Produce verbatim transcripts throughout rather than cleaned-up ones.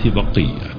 الحديث بقية.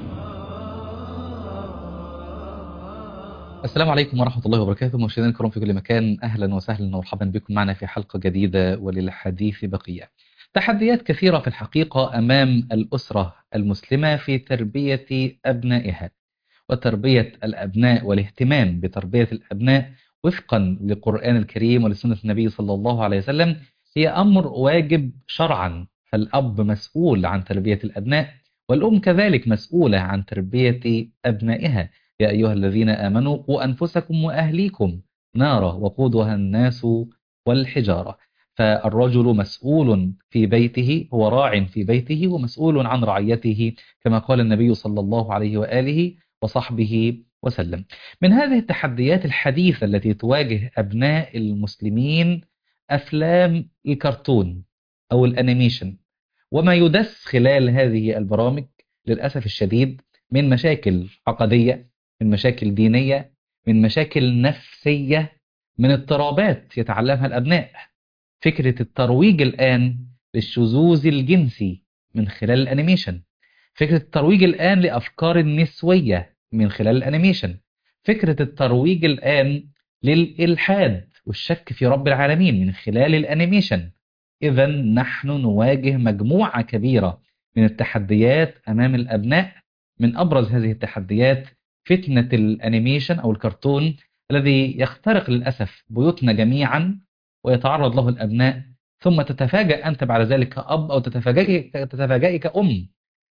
السلام عليكم ورحمة الله وبركاته، مشاهدينا الكرام في كل مكان، أهلا وسهلا ومرحبا بكم معنا في حلقة جديدة وللحديث بقية. تحديات كثيرة في الحقيقة أمام الأسرة المسلمة في تربية أبنائها، وتربية الأبناء والاهتمام بتربية الأبناء وفقا للقرآن الكريم ولسنة النبي صلى الله عليه وسلم هي أمر واجب شرعا. فالأب مسؤول عن تربية الأبناء، والأم كذلك مسؤولة عن تربية أبنائها. يا أيها الذين آمنوا قوا أنفسكم وأهليكم نارا وقودها الناس والحجارة. فالرجل مسؤول في بيته، هو راع في بيته ومسؤول عن رعيته، كما قال النبي صلى الله عليه وآله وصحبه وسلم. من هذه التحديات الحديثة التي تواجه أبناء المسلمين أفلام الكرتون أو الأنيميشن، وما يدس خلال هذه البرامج للأسف الشديد من مشاكل عقدية، من مشاكل دينية، من مشاكل نفسية، من اضطرابات يتعلمها الأبناء. فكرة الترويج الآن للشذوذ الجنسي من خلال الأنيميشن، فكرة الترويج الآن لأفكار النسوية من خلال الأنيميشن، فكرة الترويج الآن للإلحاد والشك في رب العالمين من خلال الأنيميشن. إذا نحن نواجه مجموعة كبيرة من التحديات أمام الأبناء. من أبرز هذه التحديات فتنة الأنيميشن أو الكرتون الذي يخترق للأسف بيوتنا جميعا ويتعرض له الأبناء، ثم تتفاجأ أنت بعد ذلك كأب أو تتفاجئ تتفاجئ كأم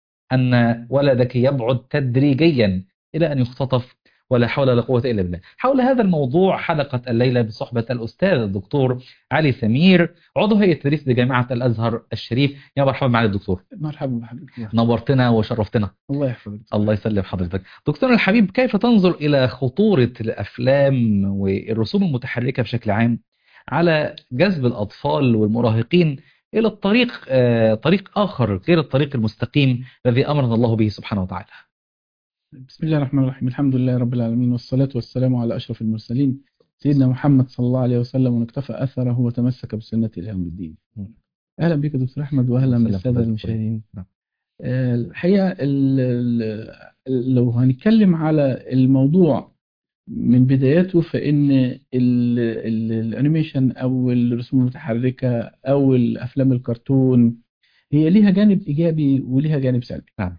أن ولدك يبعد تدريجيا إلى أن يختطف، ولا حول ولا قوة إلا بالله. حول هذا الموضوع حلقة الليلة بصحبة الأستاذ الدكتور علي سمير، عضو هيئة التدريس بجامعة الأزهر الشريف. يا مرحبا معالي الدكتور. مرحبا بحضرتك. نورتنا وشرفتنا. الله يحفظك. الله يسلم حضرتك. دكتور الحبيب، كيف تنظر إلى خطورة الأفلام والرسوم المتحركة بشكل عام على جذب الأطفال والمراهقين إلى الطريق آه طريق آخر غير الطريق المستقيم الذي أمرنا الله به سبحانه وتعالى؟ بسم الله الرحمن الرحيم، الحمد لله رب العالمين، والصلاة والسلام على أشرف المرسلين سيدنا محمد صلى الله عليه وسلم، ونكتفى أثره وتمسك بسنته إلى يوم الدين. أهلا بك دكتور أحمد، وأهلا بالسادة المشاهدين. آه، الحقيقة ال- ال- لو هنتكلم على الموضوع من بداياته، فإن ال- ال- الأنيميشن أو الرسوم المتحركة أو الأفلام الكرتون هي ليها جانب إيجابي وليها جانب سلبي. نعم.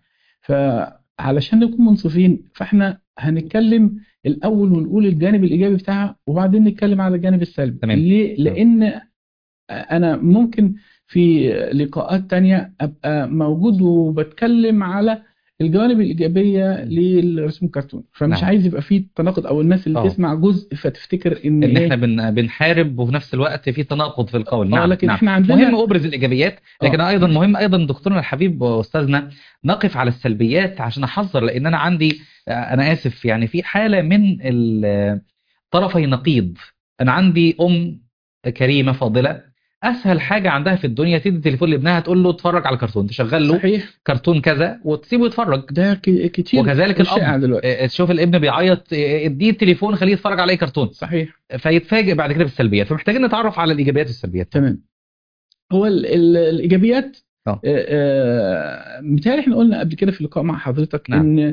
فعلشان نكون منصفين، فإحنا هنتكلم الأول ونقول الجانب الإيجابي بتاعها، وبعدين نتكلم على الجانب السلبي. تمام. ليه؟ لأن أنا ممكن في لقاءات تانية أبقى موجود وبتكلم على الجوانب الإيجابية للرسوم الكرتون، فمش نعم. عايز يبقى فيه تناقض، أو الناس اللي أوه. تسمع جزء فتفتكر إن, إن إيه إحنا بن بنحارب وفي نفس الوقت في تناقض في القول. آه نعم. لكن نعم. إحنا عندنا مهم أبرز الإيجابيات، لكن آه. أيضا مهم أيضا دكتورنا الحبيب وأستاذنا نقف على السلبيات عشان أحذر، لأن أنا عندي أنا آسف يعني في حالة من ال- طرفي نقيض. أنا عندي أم كريمة فاضلة، أسهل حاجة عندها في الدنيا تدي تليفون لابنها تقول له اتفرج على كرتون، تشغل له صحيح، كرتون كذا وتسيبه يتفرج. ده ك- كتير وكذلك شائع الأب، دلوقتي. آه، تشوف الابن بيعيط، آه، اديه التليفون خليه يتفرج على أي كرتون، صحيح، فيتفاجئ بعد كده بالسلبيات. فمحتاجين نتعرف على الإيجابيات والسلبيات. تمام. هو ال ال الإيجابيات، اه. آه، آه، متهيألي احنا قلنا قبل كده في اللقاء مع حضرتك، نعم. ان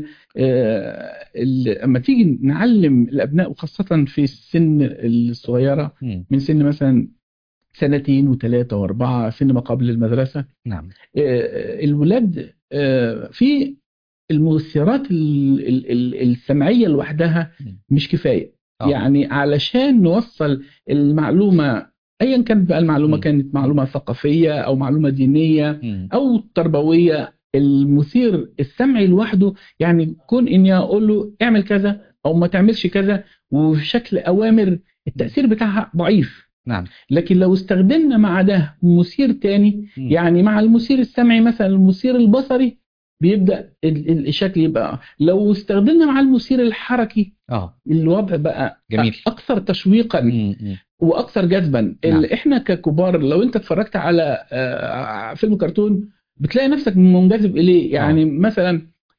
آه، ال- اما تيجي نعلم الابناء، وخاصة في السن الصغيرة، مم. من سن مثلا سنتين وثلاثة واربعة، سن ما قبل المدرسة، نعم. آه، الولاد آه، في المؤثرات ال- ال- ال- السمعية لوحدها مم. مش كفاية. آه. يعني علشان نوصل المعلومة، ايا كانت بقى المعلومة، مم. كانت معلومة ثقافية او معلومة دينية مم. او تربوية، المثير السمعي لوحده، يعني كون اني اقول له اعمل كذا او ما تعملش كذا وبشكل اوامر، التأثير بتاعها ضعيف. نعم. لكن لو استخدمنا مع ده مثير تاني، مم. يعني مع المثير السمعي مثلا المثير البصري، بيبدأ ال- ال- الشكل يبقى. لو استخدمنا مع المثير الحركي، اه. الوضع بقى جميل. اكثر تشويقا مم. مم. واكثر جذبا. نعم. ال- احنا ككبار لو انت اتفرجت على آه، فيلم كرتون، بتلاقي نفسك منجذب اليه. يعني آه. مثلا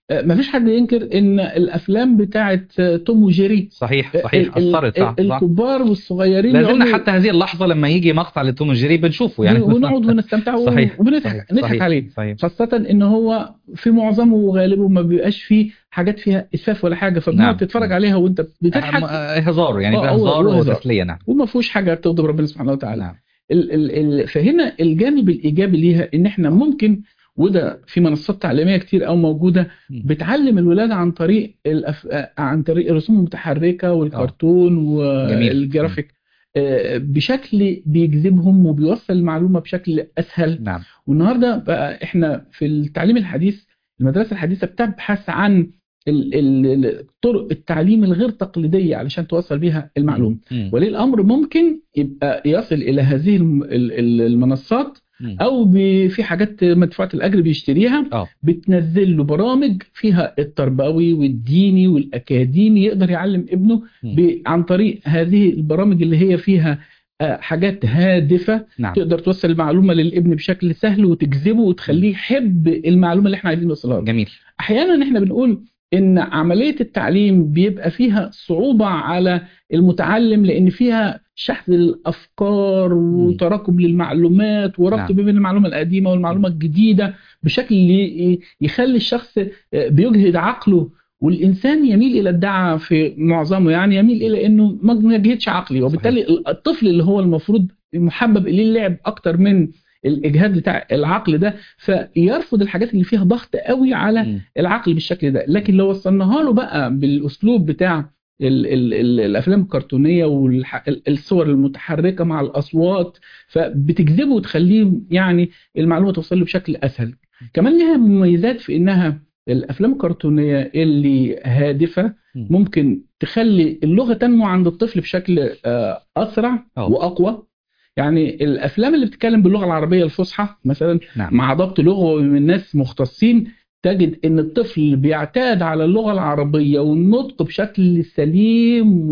ما فيش حد ينكر ان الافلام بتاعت توم وجيري صحيح صحيح ال- اثرت ال- صح صح. الكبار والصغيرين لازلنا يقعدوا حتى هذه اللحظه لما يجي مقطع لتوم وجيري بنشوفه يعني. ونقعد ونستمتع صحيح وبنضحك صحيح نضحك صحيح عليه، صحيح. خاصة ان هو في معظمه وغالبه ما بيبقاش فيه حاجات فيها اسفاف ولا حاجة، فبنقعد نعم تتفرج نعم. عليها وانت أهم- بتضحك. آه، هزار يعني، اه هو هزار هو هزار وتسليه. نعم وما فيهوش حاجة تغضب ربنا سبحانه وتعالى. نعم. ال ال ال فهنا الجانب الايجابي ليها ان احنا ممكن، وده في منصات تعليميه كتير او موجوده م. بتعلم الولاد عن طريق الأف... عن طريق الرسوم المتحركه والكرتون جميل. والجرافيك، آه، بشكل بيجذبهم وبيوصل المعلومه بشكل اسهل. نعم والنهارده بقى احنا في التعليم الحديث، المدرسه الحديثه بتبحث عن ال- ال- ال- طرق التعليم الغير تقليديه علشان توصل بيها المعلومه. م. ولي الامر ممكن يبقى يصل الى هذه الم- ال- ال- المنصات، م. او ب- في حاجات مدفوعه الاجر بيشتريها، اه بتنزل له برامج فيها التربوي والديني والاكاديمي، يقدر يعلم ابنه م. ب- عن طريق هذه البرامج اللي هي فيها آه، حاجات هادفه، نعم تقدر توصل المعلومه للابن بشكل سهل وتجذبه وتخليه يحب المعلومه اللي احنا عايزين نوصلها له. جميل. احيانا احنا بنقول ان عمليه التعليم بيبقى فيها صعوبه على المتعلم، لان فيها شحذ الافكار وتراكم للمعلومات وربط نعم. بين المعلومه القديمه والمعلومه الجديده بشكل ي- يخلي الشخص بيجهد عقله. والانسان يميل الى الدعاء في معظمه، يعني يميل الى انه ما يجهدش عقلي، وبالتالي صحيح. الطفل اللي هو المفروض محبب اليه اللعب اكتر من الاجهاد بتاع العقل ده، فيرفض الحاجات اللي فيها ضغط قوي على م. العقل بالشكل ده. لكن لو وصلناها له بقى بالاسلوب بتاع ال ال ال الافلام الكرتونيه والصور المتحركه مع الاصوات، فبتجذبه وتخليه يعني المعلومه توصل له بشكل اسهل. كمان لها مميزات في انها الافلام الكرتونيه اللي هادفه م. ممكن تخلي اللغه تنمو عند الطفل بشكل آه، اسرع أوه. واقوى. يعني الافلام اللي بتتكلم باللغه العربيه الفصحى مثلا، نعم. مع ضبط لغوي من ناس مختصين، تجد ان الطفل بيعتاد على اللغه العربيه والنطق بشكل سليم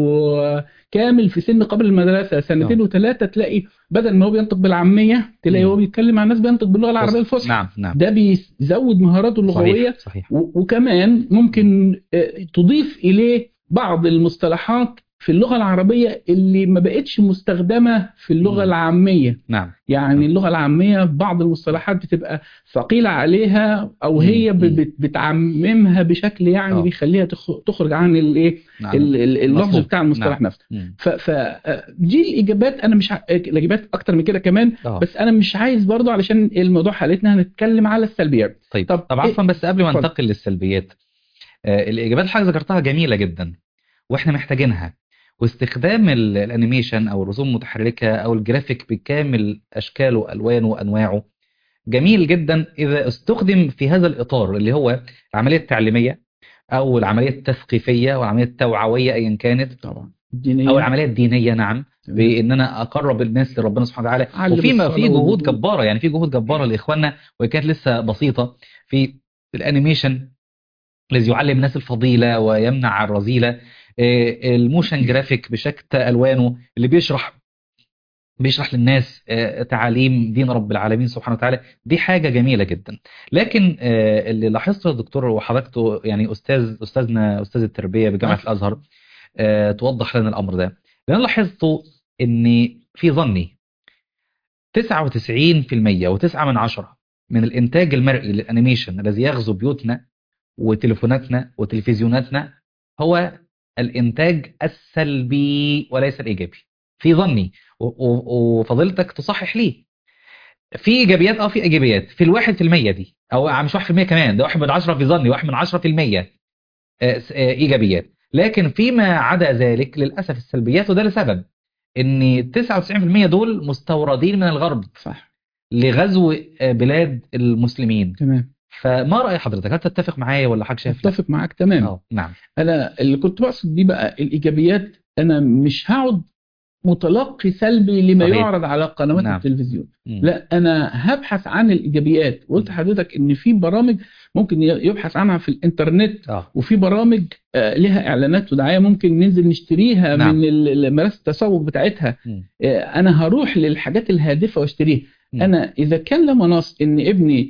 وكامل في سن قبل المدرسه سنتين نعم. وثلاثه، تلاقي بدل ما هو بينطق بالعاميه تلاقي مم. هو بيتكلم مع الناس بينطق باللغه العربيه الفصحى. نعم نعم. ده بيزود مهاراته اللغويه. صحيح صحيح. و- وكمان ممكن آه، تضيف اليه بعض المصطلحات في اللغه العربيه اللي ما بقتش مستخدمه في اللغه مم. العاميه. نعم يعني نعم. اللغه العاميه بعض المصطلحات بتبقى ثقيله عليها، او مم. هي ب- مم. بت- بتعممها بشكل يعني آه. بيخليها تخ- تخرج عن الايه نعم. ال- ال- اللفظ مفهوم. بتاع المصطلح نعم. نفسه. مم. ف ف دي الاجابات. انا مش ع- الاجابات اكتر من كده كمان، آه. بس انا مش عايز برضو علشان الموضوع حالتنا هنتكلم على السلبيات. طيب طب طب إيه؟ عفوا بس قبل ما اتفضل. ننتقل للسلبيات، آه الإجابات اللي حضرتك ذكرتها جميلة جدا واحنا محتاجينها، واستخدام ال- الانيميشن او الرسوم المتحركة او الجرافيك بكامل اشكاله والوانه وانواعه جميل جدا اذا استخدم في هذا الاطار اللي هو العملية التعليمية او العملية التثقيفية او العملية التوعوية ايا كانت، طبعا الدينيه او العملية الدينية. نعم، تمام. بان انا اقرب الناس لربنا سبحانه وتعالى. علم وفي ما الصلاة في جهود والوضوء. جبارة، يعني في جهود جبارة لاخواننا وكانت لسه بسيطة في الانيميشن الذي يعلم الناس الفضيلة ويمنع الرذيلة. آه، الموشن جرافيك بشكل ألوانه اللي بيشرح بيشرح للناس آه، تعاليم دين رب العالمين سبحانه وتعالى، دي حاجة جميلة جدا. لكن آه، اللي لاحظته يا دكتور وحضرته يعني أستاذ أستاذنا أستاذ التربية بجامعة أه. الأزهر آه، توضح لنا الأمر ده. لأن لاحظته إن في ظني تسعة وتسعين بالمئة وتسعة من عشرة من الإنتاج المرئي للأنيميشن الذي يغزو بيوتنا وتليفوناتنا وتلفزيوناتنا هو الإنتاج السلبي وليس الإيجابي في ظني، و- و- وفضيلتك تصحح لي. في إيجابيات أو في إيجابيات في الواحد في المية دي، أو مش واحد في المية كمان، ده واحد من عشرة في ظني، واحد من عشرة في المية آه، س- آه، إيجابيات. لكن فيما عدا ذلك للأسف السلبيات، وده لسبب إن تسعة وتسعين بالمئة دول مستوردين من الغرب صح. لغزو آه، بلاد المسلمين. تمام. فما رأي حضرتك؟ هل تتفق معايا ولا حضرتك شايف لا؟ متفق معاك تمام. اه نعم. انا اللي كنت بقصد بيه بقى الايجابيات، انا مش هقعد متلقي سلبي لما صحيح. يعرض على قنوات نعم. التلفزيون. مم. لا، انا هبحث عن الايجابيات. قلت مم. لحضرتك ان في برامج ممكن يبحث عنها في الانترنت، اه وفي برامج آه، لها اعلانات ودعايه ممكن ننزل نشتريها نعم. من ال- مراكز التسوق بتاعتها. مم. آه، انا هروح للحاجات الهادفه واشتريها. م. انا اذا كان لا مناص ان ابني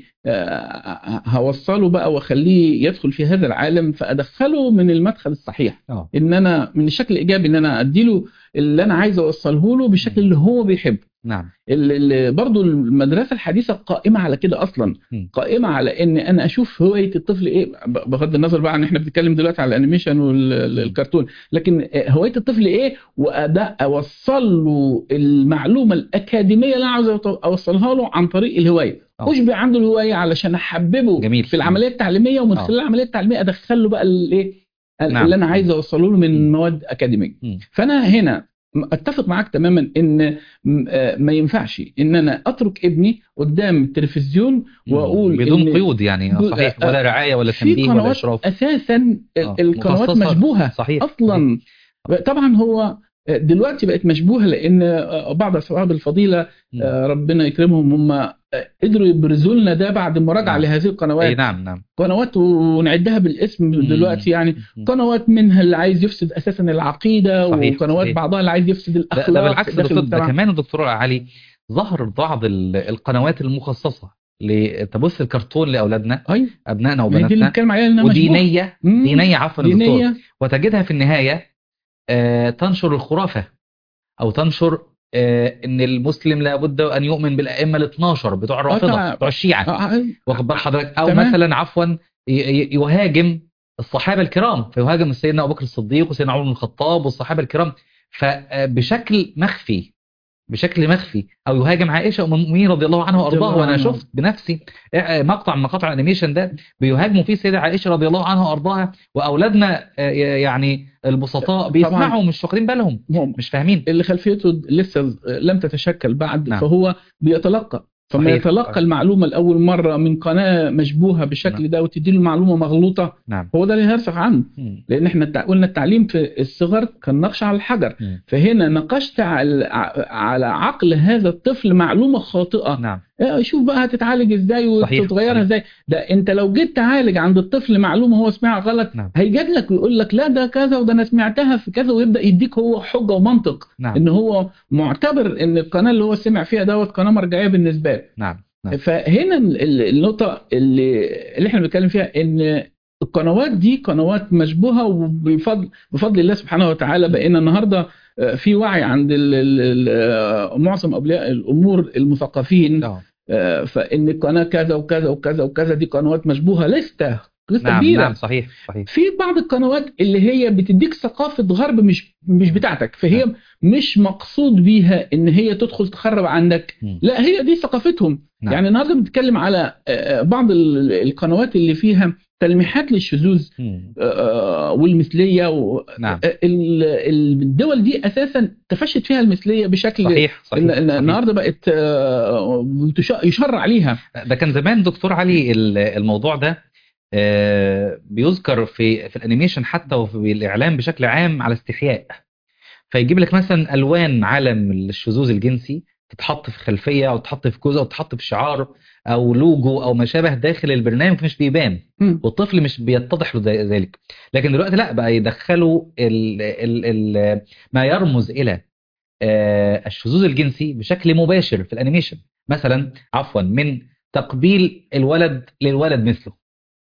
آه، هوصله بقى واخليه يدخل في هذا العالم، فادخله من المدخل الصحيح، اه ان انا من الشكل الايجابي ان انا اديله اللي انا عايز اوصله له بالشكل م. اللي هو بيحبه. نعم اللي برضو المدرسة الحديثة قائمة على كده أصلا، م. قائمة على إن أنا أشوف هواية الطفل إيه، ب- بغض النظر بقى عن إحنا بنتكلم دلوقتي على الأنيميشن م. والكرتون، لكن هواية الطفل إيه، وأداء أوصل له المعلومة الأكاديمية اللي أنا عاوز أوصلها له عن طريق الهواية، اه أشبع عنده الهواية علشان أحببه جميل في جميل. العملية التعليمية، ومن اه خلال العملية التعليمية أدخل له بقى الإيه نعم اللي أنا عايز أوصله له من م. مواد أكاديمية. م. فأنا هنا اتفق معاك تماما ان م- آه ما ينفعش ان انا اترك ابني قدام التلفزيون م. واقول بدون ان قيود يعني، آه، ب- صحيح، آه، ولا رعاية ولا في تنبيه ولا قنوات إشراف. اساسا ال- اه القنوات مخصصة. مشبوهه صحيح صحيح. اصلا. طبعا هو دلوقتي بقت مشبوهه لان بعض اصحاب الفضيله م. آه، ربنا يكرمهم هم قدروا يبرزوا لنا ده بعد مراجعه نعم لهذه أي القنوات. نعم نعم. قنوات ونعدها بالاسم م. دلوقتي يعني، م. قنوات منها اللي عايز يفسد اساسا العقيده، صحيح وقنوات صحيح. بعضها اللي عايز يفسد ده ده الاخلاق بالعكس يا داخل دكتور، ده المجتمع. كمان يا دكتور علي ظهر بعض ال- القنوات المخصصة لتبث الكرتون لأولادنا، ايوه، أبنائنا ما هي دي اللي وبناتنا، بنتكلم عليها انها مشبوهه. ودينية امم دينية عفوا يا دكتور، دينيه. وتجدها في النهاية آه، تنشر الخرافة، أو تنشر آه، إن المسلم لابد أن يؤمن بالأئمة ال اثناشر بتوع اه الرافضة تع... بتوع الشيعة، آه، واخد بال حضرتك، أو تمام. مثلا عفوا ي- ي- يهاجم الصحابة الكرام، فيهاجم سيدنا أبو بكر الصديق وسيدنا عمر بن الخطاب والصحابة الكرام، فبشكل مخفي، بشكل مخفي، او يهاجم عائشه ام المؤمنين رضي الله عنها رضي وارضاها. الله وانا عنه. شفت بنفسي آه، مقطع من مقاطع الانيميشن ده بيهاجموا فيه السيده عائشه رضي الله عنها وارضاها، واولادنا آه، يعني البسطاء طبعا بيسمعوا مش واخدين بالهم، هم مش فاهمين. اللي خلفيته لسه لم تتشكل بعد، نعم فهو بيتلقى، فما صحيح يتلقى صحيح. المعلومة لأول مرة من قناة مشبوهة نعم بالشكل ده وتدي له معلومة مغلوطة، نعم. هو ده اللي هيرسخ عنه. مم. لأن احنا التع- قلنا التعليم في الصغر كان نقش على الحجر، مم. فهنا نقشت على على عقل هذا الطفل معلومة خاطئة. نعم اه، شوف بقى هتتعالج ازاي صحيح وتتغيرها صحيح. ازاي. ده انت لو جيت تعالج عند الطفل معلومة هو سمعها غلط، نعم هيجاد لك ويقول لك لا ده كذا وده انا سمعتها في كذا، ويبدأ يديك هو حجة ومنطق نعم ان هو معتبر ان القناة اللي هو سمع فيها دوت قناة مرجعية بالنسبة له. نعم نعم. فهنا ال- ال- النقطة اللي اللي احنا بنتكلم فيها ان القنوات دي قنوات مشبوهة، وبفضل بفضل الله سبحانه وتعالى بقينا النهارده آه، في وعي عند ال- ال- ال- معظم اولياء الامور المثقفين، اه آه، فان القناة كذا وكذا وكذا وكذا دي قنوات مشبوهة، لسه لسه نعم نعم كبيرة. صحيح صحيح. في بعض القنوات اللي هي بتديك ثقافة غرب مش مش بتاعتك، فهي نعم مش مقصود بيها ان هي تدخل تخرب عندك، مم. لا هي دي ثقافتهم. نعم يعني النهارده بنتكلم على آه، بعض ال- القنوات اللي فيها تلميحات للشذوذ مم. آه، والمثلية و- نعم آه، ال- ال- الدول دي اساسا تفشت فيها المثلية بشكل صحيح إن- صحيح إن صحيح. النهارده بقت آه، بتش- يشرع عليها. ده كان زمان دكتور علي ال- الموضوع ده آه، بيذكر في في الانيميشن حتى وفي الاعلام بشكل عام على استحياء، فيجيب لك مثلا الوان عالم الشذوذ الجنسي تتحط في خلفيه او تتحط في جزء او تتحط في شعار او لوجو او ما شابه داخل البرنامج، مش بيبان مم. والطفل مش بيتضح له ذ- ذلك. لكن دلوقتي لا، بقى يدخلوا ال ال ال ما يرمز الى آه، الشذوذ الجنسي بشكل مباشر في الانيميشن، مثلا عفوا من تقبيل الولد للولد مثله،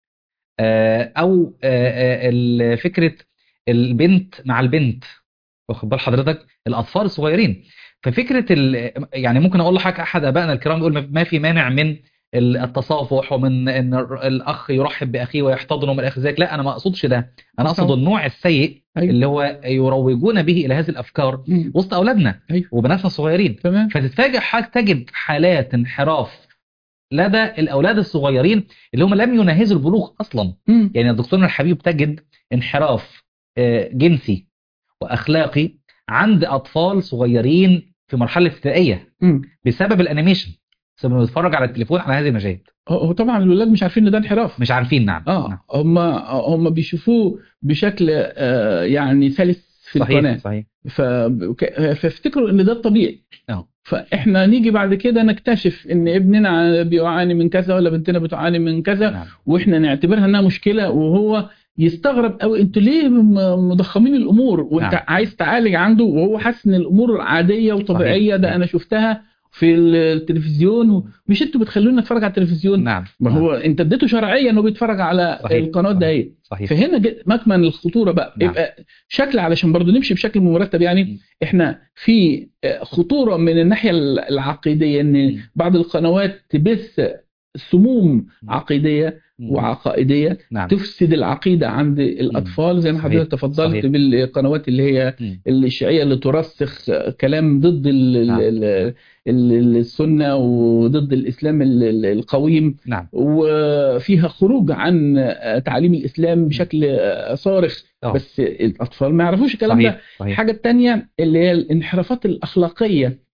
آه، او آه، آه، ال- فكره البنت مع البنت، واخد بال حضرتك، الاطفال الصغيرين. ففكره ال- يعني ممكن اقول لحضرتك احد ابائنا الكرام يقول ما في مانع من ال- التصافح، ومن ان الر- الاخ يرحب باخيه ويحتضنه من اخي ذلك، لا انا ما اقصدش ده، انا اقصد طبعا. النوع السيء ايوه. اللي هو يروجون به الى هذه الافكار مم. وسط اولادنا ايوه وبناتنا الصغيرين. تمام. فتتفاجئ حضرتك تجد حالات انحراف لدى الاولاد الصغيرين اللي هم لم يناهزوا البلوغ اصلا. مم. يعني يا دكتورنا الحبيب تجد انحراف آه، جنسي واخلاقي عند اطفال صغيرين في مرحله ابتدائيه مم. بسبب الانيميشن، بسبب انه بيتفرج على التليفون على هذه المشاهد. هو هو طبعا الولاد مش عارفين ان ده انحراف. مش عارفين. نعم اه نعم هم هم بيشوفوه بشكل آه يعني سلس في صحيح القناة، صحيح. فبك- فافتكروا ان ده الطبيعي. اه فاحنا نيجي بعد كده نكتشف ان ابننا بيعاني من كذا ولا بنتنا بتعاني من كذا، نعم واحنا نعتبرها انها مشكلة، وهو يستغرب قوي انتوا ليه م- مضخمين الامور، وانت نعم عايز تعالج عنده وهو حاسس ان الامور عادية وطبيعية. صحيح ده صحيح. انا شفتها في التلفزيون، مش انتوا بتخلونا نتفرج على التلفزيون؟ نعم ما هو نعم. انت اديته شرعيا انه بيتفرج على صحيح القناه صحيح ده. صحيح. فهنا ج- مكمن الخطوره بقى نعم. يبقى شكل، علشان برضو نمشي بشكل مرتب يعني. م. احنا في خطوره من الناحيه العقيديه، ان م. بعض القنوات تبث سموم م. عقيديه م. وعقائديه نعم. تفسد العقيده عند الاطفال، زي ما صحيح حضرتك تفضلت صحيح. بالقنوات اللي هي م. الشيعيه اللي ترسخ كلام ضد ال- نعم. ال- ال- ال- السنه وضد الاسلام ال- ال- القويم، نعم. وفيها خروج عن تعاليم الاسلام بشكل صارخ، أوه. بس الاطفال ما يعرفوش الكلام صحيح ده. صحيح. الحاجه الثانيه اللي هي الانحرافات الاخلاقيه،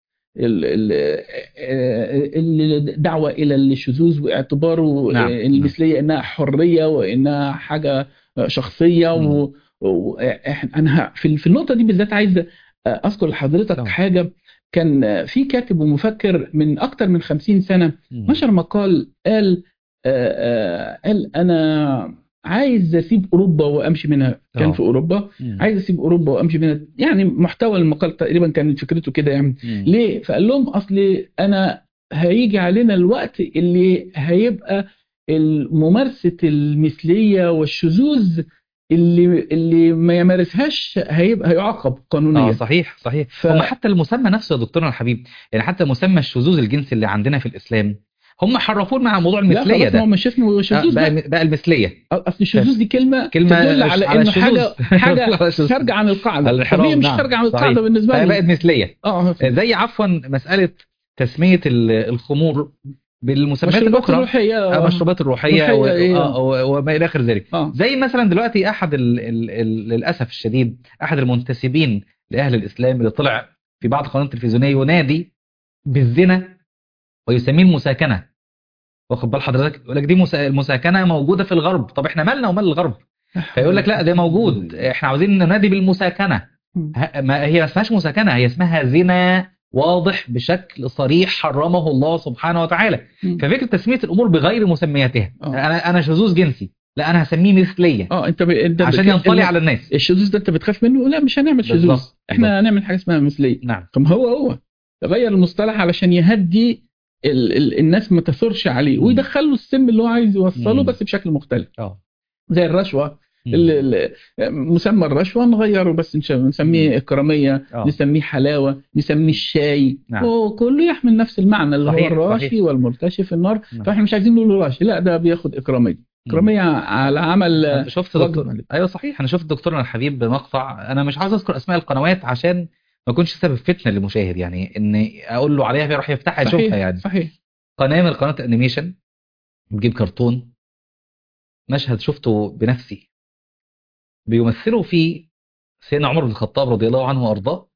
الدعوة إلى الشذوذ واعتباره نعم. المثلية إنها حرية وإنها حاجة شخصية. م. و... وأنا في في النقطة دي بالذات عايز أذكر لحضرتك أوه. حاجة. كان في كاتب ومفكر من أكتر من خمسين سنة م. نشر مقال، قال آه، آه، قال أنا عايز أسيب أوروبا وأمشي منها. كان أوه. في أوروبا، م. عايز أسيب أوروبا وأمشي منها. يعني محتوى المقال تقريبا كانت فكرته كده يعني. م. ليه؟ فقال لهم أصل أنا هيجي علينا الوقت اللي هيبقى ممارسة المثلية والشذوذ اللي اللي ما يمارسهاش هيبقى هيعاقب قانونيا. اه صحيح صحيح. ف... هم حتى المسمى نفسه يا دكتورنا الحبيب، يعني حتى مسمى الشذوذ الجنسي اللي عندنا في الإسلام هم حرفوه مع موضوع لا المثلية خلاص، ما هو ده. مش اسمه آه شذوذ بقى بقى. بقى المثلية. اصل الشذوذ دي كلمه كلمة تدل ش- على على انه الشذوذ. حاجه حاجه على الشذوذ. خارجه عن القاعده. طب الانحراف، هي مش نعم خارجه عن صحيح. القاعده بالنسبه فهي لي. بقت مثلية. اه زي عفوا مسألة تسمية ال- الخمور بالمسميات مشروبات الأخرى، الروحيه. آه، مشروبات الروحية روحيه و- ايه. آه، و- وما إلى آخر ذلك. اه زي مثلا دلوقتي أحد ال ال ال للأسف الشديد أحد المنتسبين لأهل الإسلام اللي طلع في بعض القنوات التلفزيونية ينادي بالزنا ويسميه المساكنة. واخد بال حضرتك؟ يقول لك دي مسا- المساكنة موجودة في الغرب. طب احنا مالنا ومال الغرب؟ فيقول لك لا ده موجود، احنا عاوزين ننادي بالمساكنة. ه- ما هي ما اسمهاش مساكنة، هي اسمها زنا واضح بشكل صريح حرمه الله سبحانه وتعالى. مم. ففكرة تسمية الأمور بغير مسمياتها، آه. أنا أنا شذوذ جنسي، لا أنا هسميه مثلية اه انت ب... انت عشان بك- ينطلي إن- على الناس. الشذوذ ده انت بتخاف منه؟ لا مش هنعمل شذوذ، بالظبط احنا بالظبط. هنعمل حاجه اسمها مثليه. نعم طب هو هو غير المصطلح علشان يهدي ال... ال... الناس ما تثورش عليه مم. ويدخل له السم اللي هو عايز يوصله، مم. بس بشكل مختلف. اه زي الرشوه، مم. ال- ال- مسمى الرشوه نغيره بس، نش- نسميه مم. اكراميه، اه نسميه حلاوه، نسميه الشاي، نعم وكله يحمل نفس المعنى اللي هو صحيح الراشي صحيح. والمرتشي في النار. نعم. فاحنا مش عايزين نقول راشي، لا ده بياخد اكراميه. مم. اكراميه على عمل أنا شفت واجب دكتور، عليه. ايوه صحيح، انا شفت دكتورنا الحبيب بمقطع، انا مش عاوز اذكر اسماء القنوات عشان ما يكونش سبب فتنه للمشاهد، يعني ان اقول له عليها فيروح يفتحها يشوفها. صحيح يعني صحيح. قناه من قناه انيميشن بتجيب كرتون، مشهد شفته بنفسي بيمثلوا فيه سيدنا عمر بن الخطاب رضي الله عنه وارضاه،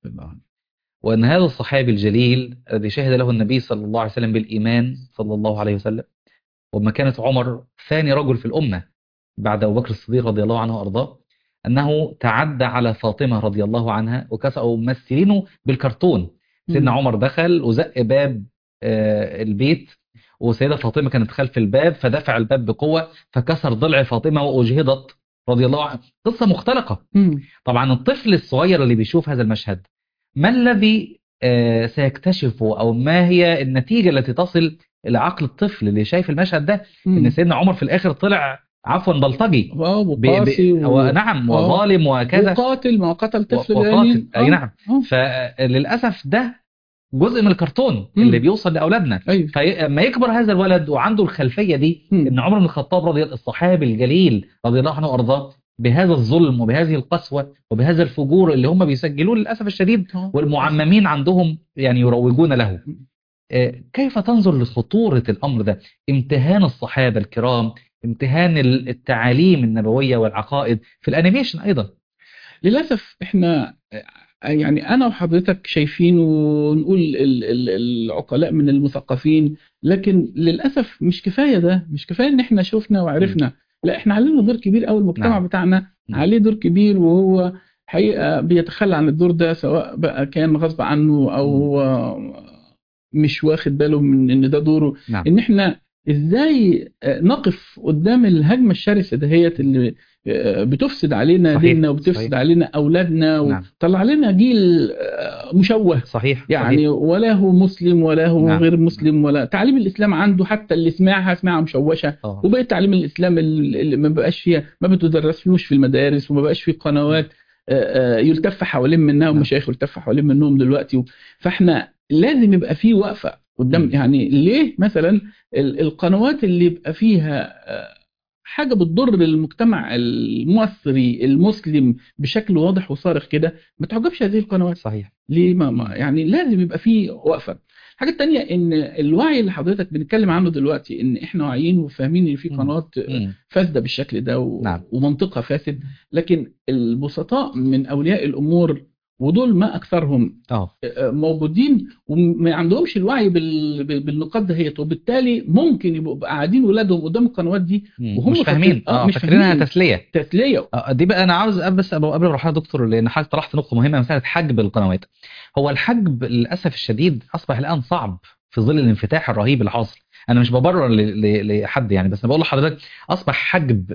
وان هذا الصحابي الجليل الذي شهد له النبي صلى الله عليه وسلم بالايمان صلى الله عليه وسلم، ومكانة عمر ثاني رجل في الامه بعد ابو بكر الصديق رضي الله عنه وارضاه، انه تعدى على فاطمه رضي الله عنها وكسروا ممثلينه بالكرتون. سيدنا مم. عمر دخل وزق باب آه، البيت، وسيدة فاطمه كانت خلف الباب فدفع الباب بقوه فكسر ضلع فاطمه واجهضت رضي الله عنها. قصه مختلقه. مم. طبعا الطفل الصغير اللي بيشوف هذا المشهد ما الذي آه، سيكتشفه، او ما هي النتيجه التي تصل الى عقل الطفل اللي شايف المشهد ده؟ ان مم. سيدنا عمر في الاخر طلع عفوا بلطجي، اه ب... وقاسي ب... و... نعم آه. وظالم وكذا وقاتل، ما قتل طفل و- يعني. وقاتل. اي آه. نعم. آه. فللاسف ده جزء من الكرتون مم. اللي بيوصل لاولادنا. ايوه. فلما يكبر هذا الولد وعنده الخلفيه دي مم. ان عمر بن الخطاب رضي الصحابي الجليل رضي الله عنه وارضاه بهذا الظلم وبهذه القسوه وبهذا الفجور اللي هم بيسجلوه للاسف الشديد آه. والمعممين عندهم يعني يروجون له، آه، كيف تنظر لخطورة الأمر ده؟ امتهان الصحابة الكرام، امتهان التعاليم النبوية والعقائد في الأنيميشن أيضا. للأسف احنا يعني أنا وحضرتك شايفين ونقول ال- ال- العقلاء من المثقفين، لكن للأسف مش كفاية ده، مش كفاية إن احنا شفنا وعرفنا. لا احنا علينا دور كبير أوي، المجتمع نعم. بتاعنا نعم. عليه دور كبير، وهو حقيقة بيتخلى عن الدور ده، سواء بقى كان غصب عنه أو مش واخد باله من إن ده دوره. نعم. إن احنا إزاي نقف قدام الهجمة الشرسة دهيت اللي بتفسد علينا صحيح. ديننا وبتفسد صحيح. علينا أولادنا نعم. وطلع علينا جيل مشوه صحيح. يعني صحيح. ولا هو مسلم ولا هو نعم. غير مسلم، ولا تعليم الإسلام عنده حتى اللي سمعها سمعها مشوشة. آه. وبقيت تعليم الإسلام اللي ما بقاش فيها، ما بتدرسلوش في المدارس، وما بقاش فيه قنوات يلتف حوالين منها ومشايخ يلتف حوالين منهم دلوقتي. فاحنا لازم يبقى فيه وقفة قدام. يعني ليه مثلا القنوات اللي يبقى فيها حاجة بتضر المجتمع المصري المسلم بشكل واضح وصارخ كده ما تعجبش هذه القنوات؟ صحيح. ليه ما ما يعني لازم يبقى فيه وقفة. الحاجة التانية ان الوعي اللي حضرتك بنتكلم عنه دلوقتي، ان احنا واعيين وفاهمين ان في قنوات فاسدة بالشكل ده و... نعم. ومنطقة فاسد، لكن البسطاء من اولياء الامور ودول ما اكثرهم اه موجودين وما عندهمش الوعي بال... بالنقاط دهيت، وبالتالي ممكن يبقوا قاعدين ولادهم قدام القنوات دي وهم مش فاهمين. اه مش فاكرينها تسليه تسليه. آه دي بقى انا عاوز بس قبل ما اروح دكتور، لان حضرتك طرحت نقطه مهمه، مساله حجب القنوات. هو الحجب للاسف الشديد اصبح الان صعب في ظل الانفتاح الرهيب اللي حاصل. انا مش ببرر لحد يعني، بس انا بقول لحضرتك اصبح حجب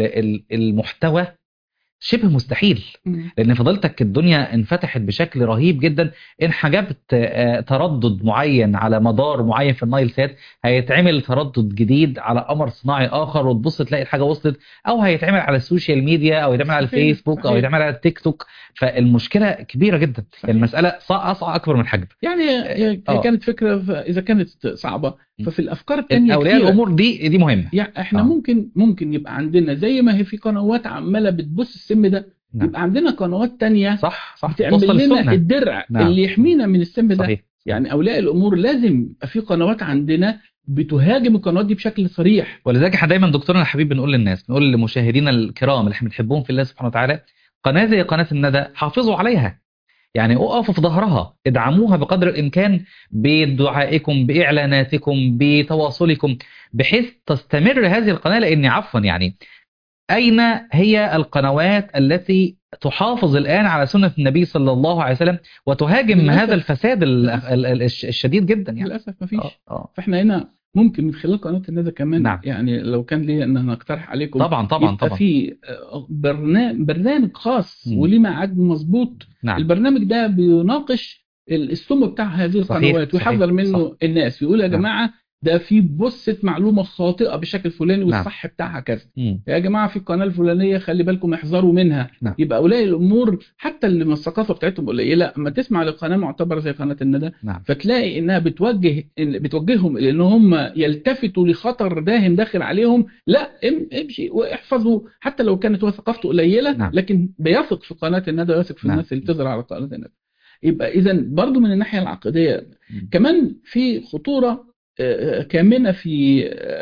المحتوى شبه مستحيل، لان فضلتك الدنيا انفتحت بشكل رهيب جدا. ان حجبت تردد معين على مدار معين في النايل سات، هيتعمل تردد جديد على قمر صناعي اخر وتبص تلاقي الحاجه وصلت، او هيتعمل على السوشيال ميديا، او يتعمل على الفيسبوك، او يتعمل على التيك توك. فالمشكله كبيره جدا. يعني المساله اصعب اكبر من الحجب. يعني هي آه. كانت فكره اذا كانت صعبه ففي الافكار الثانيه اولياء الامور دي دي مهمه. يعني احنا آه. ممكن ممكن يبقى عندنا زي ما هي في قنوات عماله بتبص السم ده، نعم. يبقى عندنا قنوات تانية صح صح بتعمل لنا السنة. الدرع نعم. اللي يحمينا من السم ده. صحيح. يعني اولياء الامور لازم يبقى في قنوات عندنا بتهاجم القنوات دي بشكل صريح. ولذلك احنا دايما دكتورنا الحبيب بنقول للناس، بنقول لمشاهدينا الكرام اللي احنا بنحبهم في الله سبحانه وتعالى، قناه زي قناه الندى حافظوا عليها، يعني اقفوا في ظهرها، ادعموها بقدر الامكان بدعائكم، باعلاناتكم، بتواصلكم، بحيث تستمر هذه القناه. لان عفوا يعني أين هي القنوات التي تحافظ الآن على سنة النبي صلى الله عليه وسلم وتهاجم للأسف. هذا الفساد الشديد جدا يعني؟ للأسف ما فيش. آه. آه. فإحنا هنا ممكن من خلال قناة الندى كمان نعم. يعني لو كان لي أن أنا أقترح عليكم طبعا طبعا يبقى طبعا في برنامج برنامج خاص م. وليه ميعاد مظبوط. نعم. البرنامج ده بيناقش السم بتاع هذه القنوات ويحذر منه صح. الناس ويقول يا نعم. جماعة ده في بصة معلومة خاطئة بشكل فلاني والصح نعم. بتاعها كذا. يا جماعة في القناة الفلانية خلي بالكم احذروا منها. نعم. يبقى أولياء الأمور حتى اللي من الثقافة بتاعتهم قليلة اما تسمع لقناة معتبرة زي قناة الندى نعم. فتلاقي إنها بتوجه بتوجههم لأن هم يلتفتوا لخطر داهم داخل عليهم. لا امشي واحفظوا حتى لو كانت هو ثقافته قليلة نعم. لكن بيثق في قناة الندى ويثق في نعم. الناس اللي بتظهر على قناة الندى. يبقى إذا برضو من الناحية العقدية م. كمان في خطورة كامنة في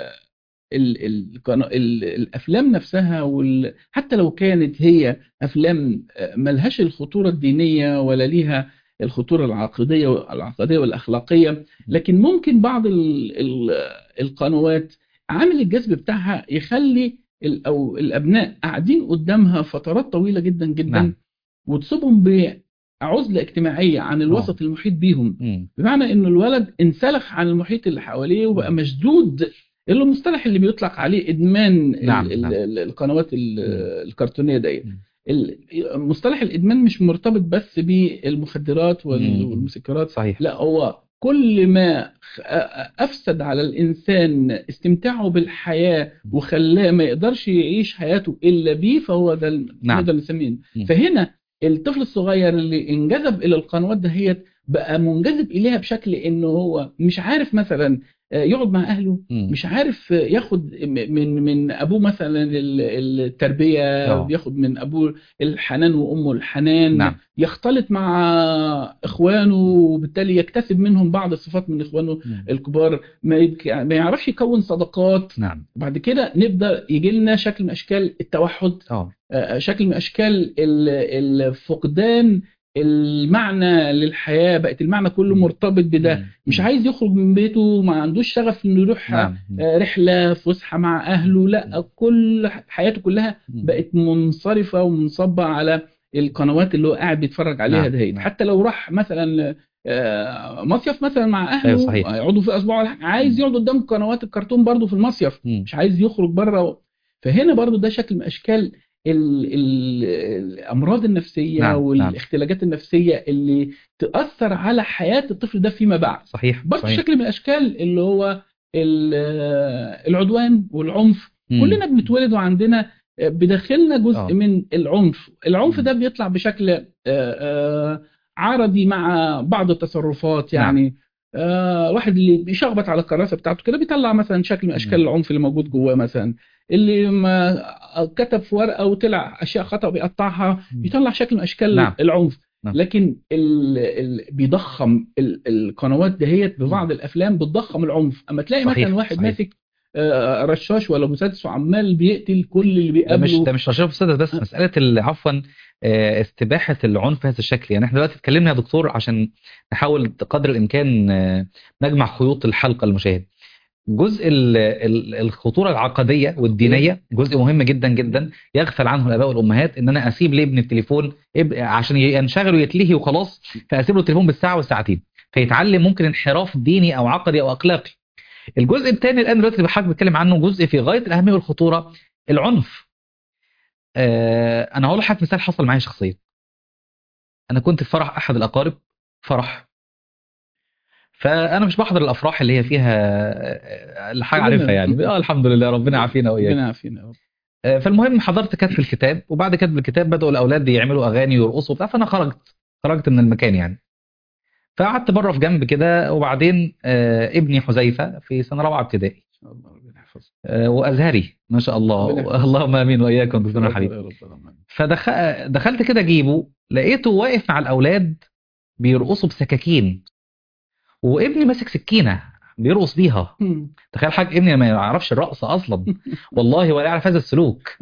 ال ال ال الأفلام نفسها وال حتى لو كانت هي أفلام ملهاش الخطورة الدينية ولا ليها الخطورة العقدية والعقدية والأخلاقية، لكن ممكن بعض ال ال القنوات عامل الجذب بتاعها يخلي ال أو الأبناء قاعدين قدامها فترات طويلة جدا جدا نعم. وتصيبهم ب عزلة اجتماعية عن الوسط أوه. المحيط بيهم م. بمعنى انه الولد انسلخ عن المحيط اللي حواليه وبقى مشدود، اللي المصطلح اللي بيطلق عليه ادمان نعم. ال نعم. القنوات الكرتونية دي. مصطلح الادمان مش مرتبط بس بالمخدرات والمسكرات صحيح. لا هو كل ما افسد على الانسان استمتاعه بالحياة وخلاه ما يقدرش يعيش حياته الا بيه فهو ده نعم. نقدر نسميه. فهنا الطفل الصغير اللي انجذب الى القنوات دهيت بقى منجذب اليها بشكل انه هو مش عارف مثلا يقعد مع اهله م. مش عارف ياخد من من ابوه مثلا التربيه أوه. ياخد من ابوه الحنان وامه الحنان نعم. يختلط مع اخوانه وبالتالي يكتسب منهم بعض الصفات من اخوانه م. الكبار، ما يعرفش يكون صداقات نعم. بعد كده نبدا يجي لنا شكل من اشكال التوحد أوه. شكل من اشكال الفقدان المعنى للحياة، بقت المعنى كله مرتبط بده، مش عايز يخرج من بيته، ما عندوش شغف انه يروح نعم. رحلة فسحة مع اهله، لا كل حياته كلها بقت منصرفة ومنصبة على القنوات اللي هو قاعد بيتفرج عليها نعم. دهيت. حتى لو راح مثلا مصيف مثلا مع اهله يقعدوا في اسبوع عايز يقعد قدام قنوات الكرتون برضو في المصيف، مش عايز يخرج بره. فهنا برضو ده شكل من اشكال ال- ال- الأمراض النفسية نعم نعم والاختلاجات النفسية اللي تأثر على حياة الطفل ده فيما بعد. صحيح برضه صحيح. شكل من الأشكال اللي هو ال- العدوان والعنف. مم. كلنا بنتولد وعندنا بداخلنا جزء اه من العنف. العنف مم. ده بيطلع بشكل آه، آه، عرضي مع بعض التصرفات. نعم يعني آه، واحد اللي بيشخبط على الكراسة بتاعته كده بيطلع مثلا شكل من أشكال مم. العنف اللي موجود جواه. مثلا اللي ما كتب في ورقة وطلع أشياء خطأ بيقطعها مم. بيطلع شكل من أشكال نعم العنف. نعم لكن ال... ال... بيضخم ال... القنوات دهيت مم. ببعض الأفلام بتضخم العنف. أما تلاقي مثلا صحيح واحد صحيح. ماسك آه، رشاش ولا مسدس وعمال بيقتل كل اللي ده مش بيقابله. ده مش رشاقة بس بس مسألة ال- عفوا آه، استباحة العنف بهذا الشكل. يعني احنا دلوقتي اتكلمنا يا دكتور عشان نحاول قدر الإمكان آه، نجمع خيوط الحلقة المشاهد. جزء ال- ال- الخطورة العقدية والدينية جزء مهم جدا جدا يغفل عنه الآباء والأمهات. إن أنا أسيب لابني التليفون إب- عشان ينشغل ويتلهي وخلاص، فأسيب له التليفون بالساعة والساعتين فيتعلم ممكن انحراف ديني أو عقدي أو أخلاقي. الجزء الثاني الآن دلوقتي اللي حضرتك بتكلم عنه جزء في غاية الأهمية والخطورة، العنف. آه، أنا هقول لحضرتك مثال حصل معايا شخصيا. أنا كنت في فرح أحد الأقارب، فرح، فأنا مش بحضر الأفراح اللي هي فيها آه، اللي حاجة عارفها كلنا يعني. آه الحمد لله ربنا عافينا وإياك. ربنا يعافينا يا رب. آه، فالمهم حضرت كتب الكتاب، وبعد كتب الكتاب بدأوا الأولاد يعملوا أغاني ويرقصوا وبتاع، فأنا خرجت خرجت من المكان يعني. فقعدت بره في جنب كده، وبعدين آه، ابني حذيفة في سنة رابعة ابتدائي إن شاء الله ربنا يحفظك. آه، وأزهري ما شاء الله، ربنا يحفظك اللهم آمين وإياكم يا دكتورنا رب الحبيب. يا رب العالمين. فدخلت كده أجيبه، لقيته واقف مع الأولاد بيرقصوا بسكاكين، وابني ماسك سكينة بيرقص بيها. مم. تخيل حاج ابني ما يعرفش الرقص أصلا والله ولا يعرف هذا السلوك.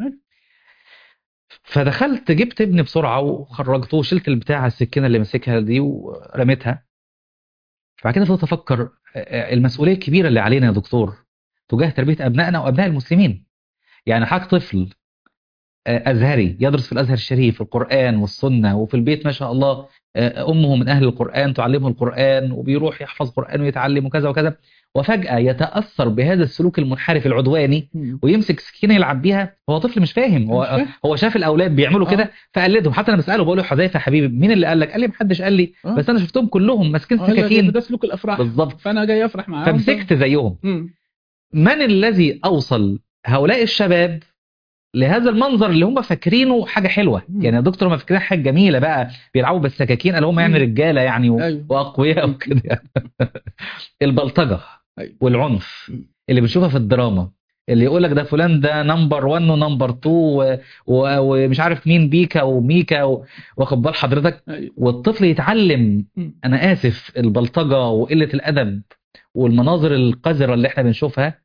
فدخلت جبت ابني بسرعة وخرجته وشلت البتاع السكينة اللي ماسكها دي ورميتها. فبعد كده فضلت أفكر آه، المسؤولية الكبيرة اللي علينا يا دكتور تجاه تربية أبنائنا وأبناء المسلمين. يعني حاج طفل آه، أزهري يدرس في الأزهر الشريف القرآن والسنة، وفي البيت ما شاء الله آه، أمه من أهل القرآن تعلمه القرآن، وبيروح يحفظ قرآن ويتعلم وكذا وكذا، وفجأة يتأثر بهذا السلوك المنحرف العدواني مم. ويمسك سكينة يلعب بيها. هو طفل مش فاهم، مش هو فاهم. هو شاف الأولاد بيعملوا اه كده فقلدهم. حتى أنا بسأله بقول له حذيفة يا حبيبي مين اللي قال لك؟ قال لي محدش قال لي، اه بس أنا شفتهم كلهم ماسكين اه لا، ده سكاكين. ده سلوك الافراح، بالظبط. فانا جاي افرح معاهم. ف... فمسكت زيهم. مم. من الذي أوصل هؤلاء الشباب لهذا المنظر اللي هم فاكرينه حاجة حلوة؟ مم. يعني يا دكتور هم فاكرين حاجة جميلة بقى، بيلعبوا بالسكاكين قالوا هم يعني مم. رجالة يعني و- ايوه. وأقوياء مم. وكده. البلطجة ايوه. والعنف مم. اللي بنشوفها في الدراما، اللي يقول لك ده فلان ده نمبر واحد ونمبر اتنين و- و- ومش عارف مين بيكا وميكا و- واخد بال حضرتك، ايوه. والطفل يتعلم مم. أنا آسف البلطجة وقلة الأدب والمناظر القذرة اللي احنا بنشوفها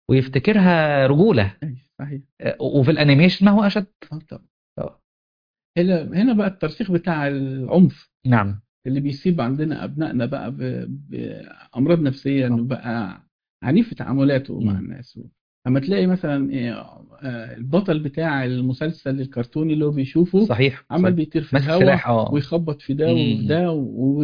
ويفتكرها رجولة. ايوه صحيح. وفي الأنيميشن ما هو أشد. اه طبعا. آه. هنا هنا بقى الترسيخ بتاع العنف نعم اللي بيصيب عندنا ابنائنا بقى ب- بامراض نفسيه، انه بقى عنيف في تعاملاته مع مم. الناس. اما تلاقي مثلا إيه، آه، البطل بتاع المسلسل الكرتوني اللي هو بيشوفه صحيح عمال صحيح. بيطير في ماسك الهواء سلاح اه ويخبط في ده وفي مم. ده